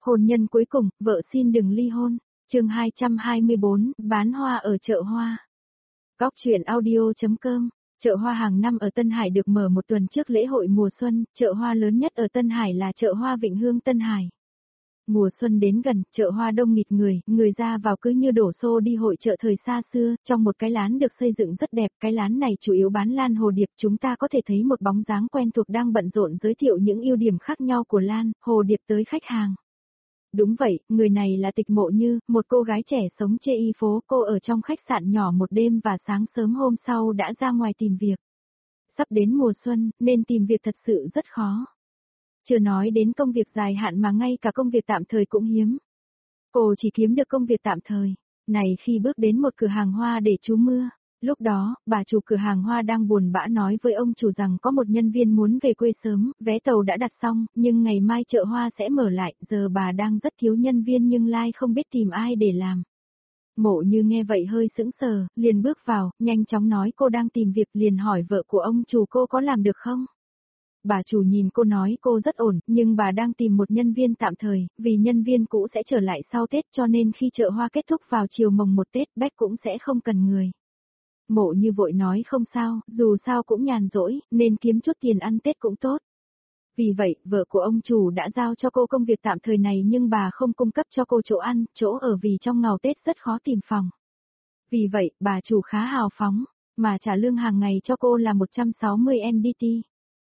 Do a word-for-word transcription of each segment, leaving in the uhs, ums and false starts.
Hôn nhân cuối cùng, vợ xin đừng ly hôn. Chương hai trăm hai mươi bốn, bán hoa ở chợ hoa. Góc truyện audio.com. Chợ hoa hàng năm ở Tân Hải được mở một tuần trước lễ hội mùa xuân, chợ hoa lớn nhất ở Tân Hải là chợ hoa Vịnh Hương Tân Hải. Mùa xuân đến gần, chợ hoa đông nghịt người, người ra vào cứ như đổ xô đi hội chợ thời xa xưa, trong một cái lán được xây dựng rất đẹp, cái lán này chủ yếu bán lan hồ điệp, chúng ta có thể thấy một bóng dáng quen thuộc đang bận rộn giới thiệu những ưu điểm khác nhau của lan, hồ điệp tới khách hàng. Đúng vậy, người này là Tịch Mộ Như, một cô gái trẻ sống chê y phố, cô ở trong khách sạn nhỏ một đêm và sáng sớm hôm sau đã ra ngoài tìm việc. Sắp đến mùa xuân, nên tìm việc thật sự rất khó. Chưa nói đến công việc dài hạn mà ngay cả công việc tạm thời cũng hiếm. Cô chỉ kiếm được công việc tạm thời, này khi bước đến một cửa hàng hoa để trú mưa. Lúc đó, bà chủ cửa hàng hoa đang buồn bã nói với ông chủ rằng có một nhân viên muốn về quê sớm, vé tàu đã đặt xong, nhưng ngày mai chợ hoa sẽ mở lại, giờ bà đang rất thiếu nhân viên nhưng lai không biết tìm ai để làm. Mộ Như nghe vậy hơi sững sờ, liền bước vào, nhanh chóng nói cô đang tìm việc, liền hỏi vợ của ông chủ cô có làm được không? Bà chủ nhìn cô nói cô rất ổn, nhưng bà đang tìm một nhân viên tạm thời, vì nhân viên cũ sẽ trở lại sau Tết cho nên khi chợ hoa kết thúc vào chiều mồng một Tết, Bách cũng sẽ không cần người. Mộ Như vội nói không sao, dù sao cũng nhàn rỗi, nên kiếm chút tiền ăn Tết cũng tốt. Vì vậy, vợ của ông chủ đã giao cho cô công việc tạm thời này nhưng bà không cung cấp cho cô chỗ ăn, chỗ ở vì trong ngày Tết rất khó tìm phòng. Vì vậy, bà chủ khá hào phóng, mà trả lương hàng ngày cho cô là một trăm sáu mươi en đê tê.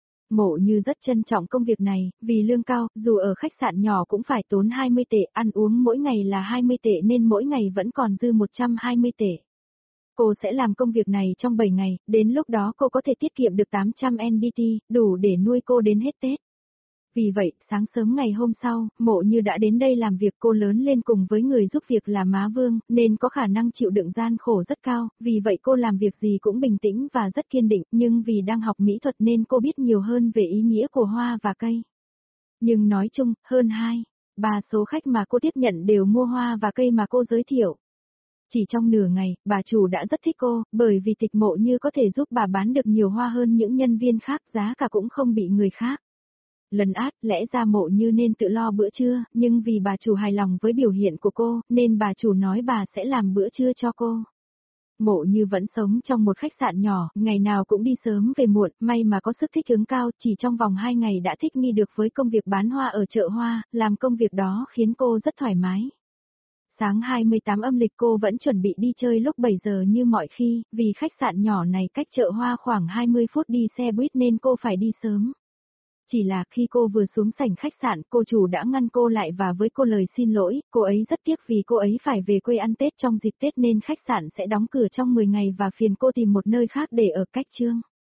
Mộ Như rất trân trọng công việc này, vì lương cao, dù ở khách sạn nhỏ cũng phải tốn hai mươi tệ, ăn uống mỗi ngày là hai mươi tệ nên mỗi ngày vẫn còn dư một trăm hai mươi tệ. Cô sẽ làm công việc này trong bảy ngày, đến lúc đó cô có thể tiết kiệm được tám trăm en đê tê, đủ để nuôi cô đến hết Tết. Vì vậy, sáng sớm ngày hôm sau, Mộ Như đã đến đây làm việc, cô lớn lên cùng với người giúp việc là Má Vương, nên có khả năng chịu đựng gian khổ rất cao, vì vậy cô làm việc gì cũng bình tĩnh và rất kiên định, nhưng vì đang học mỹ thuật nên cô biết nhiều hơn về ý nghĩa của hoa và cây. Nhưng nói chung, hơn hai, ba số khách mà cô tiếp nhận đều mua hoa và cây mà cô giới thiệu. Chỉ trong nửa ngày, bà chủ đã rất thích cô, bởi vì Tịch Mộ Như có thể giúp bà bán được nhiều hoa hơn những nhân viên khác, giá cả cũng không bị người khác lấn át, lẽ ra Mộ Như nên tự lo bữa trưa, nhưng vì bà chủ hài lòng với biểu hiện của cô, nên bà chủ nói bà sẽ làm bữa trưa cho cô. Mộ Như vẫn sống trong một khách sạn nhỏ, ngày nào cũng đi sớm về muộn, may mà có sức thích ứng cao, chỉ trong vòng hai ngày đã thích nghi được với công việc bán hoa ở chợ hoa, làm công việc đó khiến cô rất thoải mái. Sáng hai mươi tám âm lịch cô vẫn chuẩn bị đi chơi lúc bảy giờ như mọi khi, vì khách sạn nhỏ này cách chợ hoa khoảng hai mươi phút đi xe buýt nên cô phải đi sớm. Chỉ là khi cô vừa xuống sảnh khách sạn, cô chủ đã ngăn cô lại và với cô lời xin lỗi, cô ấy rất tiếc vì cô ấy phải về quê ăn Tết trong dịp Tết nên khách sạn sẽ đóng cửa trong mười ngày và phiền cô tìm một nơi khác để ở cách trương.